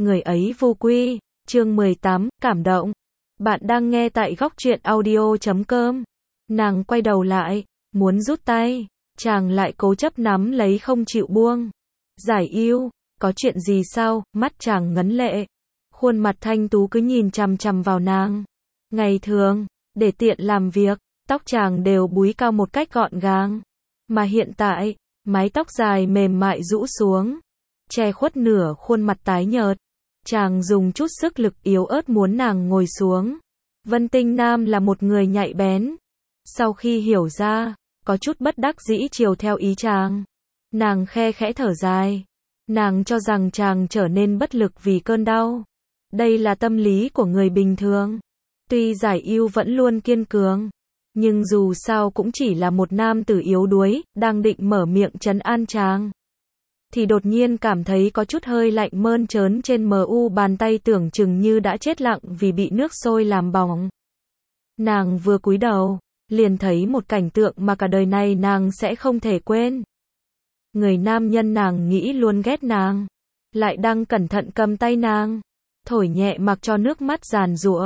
người ấy vô quy. Chương 18, cảm động. Bạn đang nghe tại góc truyện audio.com. Nàng quay đầu lại, muốn rút tay, chàng lại cố chấp nắm lấy không chịu buông. Giải yêu, có chuyện gì sao? Mắt chàng ngấn lệ, khuôn mặt thanh tú cứ nhìn chằm chằm vào nàng. Ngày thường, để tiện làm việc, tóc chàng đều búi cao một cách gọn gàng. Mà hiện tại, mái tóc dài mềm mại rũ xuống, che khuất nửa khuôn mặt tái nhợt. Chàng dùng chút sức lực yếu ớt muốn nàng ngồi xuống. Vân Tinh Nam là một người nhạy bén. Sau khi hiểu ra, có chút bất đắc dĩ chiều theo ý chàng. Nàng khe khẽ thở dài. Nàng cho rằng chàng trở nên bất lực vì cơn đau. Đây là tâm lý của người bình thường. Tuy Giải Yêu vẫn luôn kiên cường, nhưng dù sao cũng chỉ là một nam tử yếu đuối, đang định mở miệng trấn an chàng, thì đột nhiên cảm thấy có chút hơi lạnh mơn trớn trên bàn tay tưởng chừng như đã chết lặng vì bị nước sôi làm bỏng. Nàng vừa cúi đầu, liền thấy một cảnh tượng mà cả đời này nàng sẽ không thể quên. Người nam nhân nàng nghĩ luôn ghét nàng, lại đang cẩn thận cầm tay nàng, thổi nhẹ mặc cho nước mắt giàn giụa.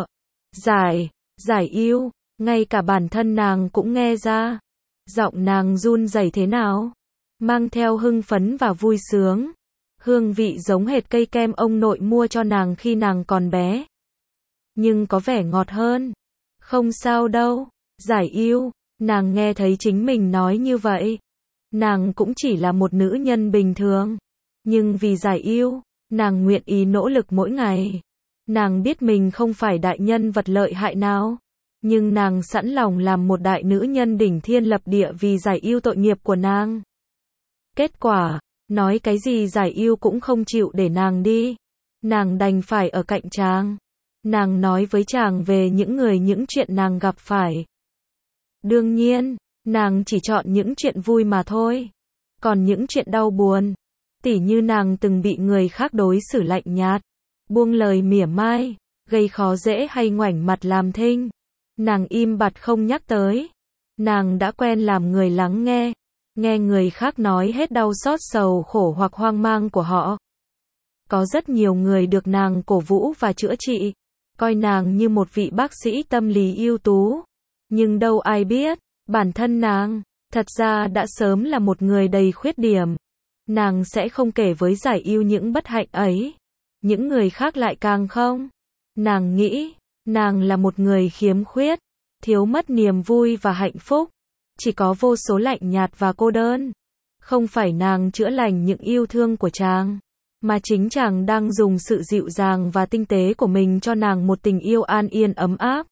Giải Yêu, ngay cả bản thân nàng cũng nghe ra. Giọng nàng run rẩy thế nào, mang theo hưng phấn và vui sướng. Hương vị giống hệt cây kem ông nội mua cho nàng khi nàng còn bé, nhưng có vẻ ngọt hơn. Không sao đâu, Giải Yêu. Nàng nghe thấy chính mình nói như vậy. Nàng cũng chỉ là một nữ nhân bình thường, nhưng vì Giải Yêu, nàng nguyện ý nỗ lực mỗi ngày. Nàng biết mình không phải đại nhân vật lợi hại nào, nhưng nàng sẵn lòng làm một đại nữ nhân đỉnh thiên lập địa vì Giải Yêu tội nghiệp của nàng. Kết quả, nói cái gì Giải Yêu cũng không chịu để nàng đi. Nàng đành phải ở cạnh chàng. Nàng nói với chàng về những chuyện nàng gặp phải. Đương nhiên, nàng chỉ chọn những chuyện vui mà thôi. Còn những chuyện đau buồn, tỉ như nàng từng bị người khác đối xử lạnh nhạt, buông lời mỉa mai, gây khó dễ hay ngoảnh mặt làm thinh, nàng im bặt không nhắc tới. Nàng đã quen làm người lắng nghe, nghe người khác nói hết đau xót sầu khổ hoặc hoang mang của họ. Có rất nhiều người được nàng cổ vũ và chữa trị, coi nàng như một vị bác sĩ tâm lý ưu tú. Nhưng đâu ai biết, bản thân nàng, thật ra đã sớm là một người đầy khuyết điểm. Nàng sẽ không kể với Giải Yêu những bất hạnh ấy. Những người khác lại càng không. Nàng nghĩ, nàng là một người khiếm khuyết, thiếu mất niềm vui và hạnh phúc. Chỉ có vô số lạnh nhạt và cô đơn. Không phải nàng chữa lành những yêu thương của chàng, mà chính chàng đang dùng sự dịu dàng và tinh tế của mình cho nàng một tình yêu an yên ấm áp.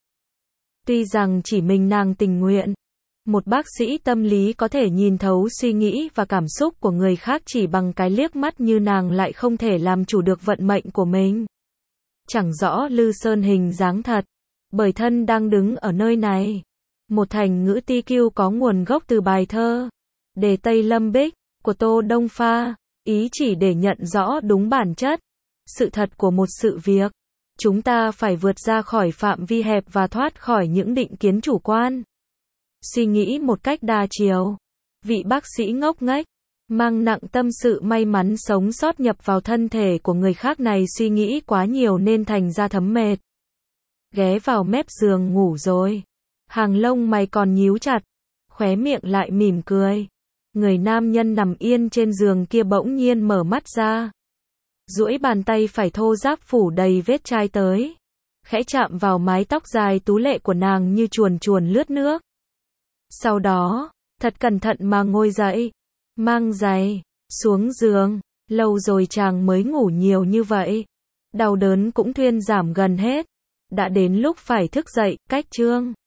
Tuy rằng chỉ mình nàng tình nguyện, một bác sĩ tâm lý có thể nhìn thấu suy nghĩ và cảm xúc của người khác chỉ bằng cái liếc mắt như nàng lại không thể làm chủ được vận mệnh của mình. Chẳng rõ Lư Sơn hình dáng thật, bởi thân đang đứng ở nơi này. Một thành ngữ TQ có nguồn gốc từ bài thơ Đề Tây Lâm Bích của Tô Đông Pha, ý chỉ để nhận rõ đúng bản chất, sự thật của một sự việc. Chúng ta phải vượt ra khỏi phạm vi hẹp và thoát khỏi những định kiến chủ quan. Suy nghĩ một cách đa chiều. Vị bác sĩ ngốc nghếch, mang nặng tâm sự may mắn sống sót nhập vào thân thể của người khác này suy nghĩ quá nhiều nên thành ra thấm mệt. Ghé vào mép giường ngủ rồi. Hàng lông mày còn nhíu chặt, khóe miệng lại mỉm cười. Người nam nhân nằm yên trên giường kia bỗng nhiên mở mắt ra. Duỗi bàn tay phải thô ráp phủ đầy vết chai tới, khẽ chạm vào mái tóc dài tú lệ của nàng như chuồn chuồn lướt nước. Sau đó, thật cẩn thận mà ngồi dậy, mang giày, xuống giường. Lâu rồi chàng mới ngủ nhiều như vậy. Đau đớn cũng thuyên giảm gần hết. Đã đến lúc phải thức dậy, cách chương.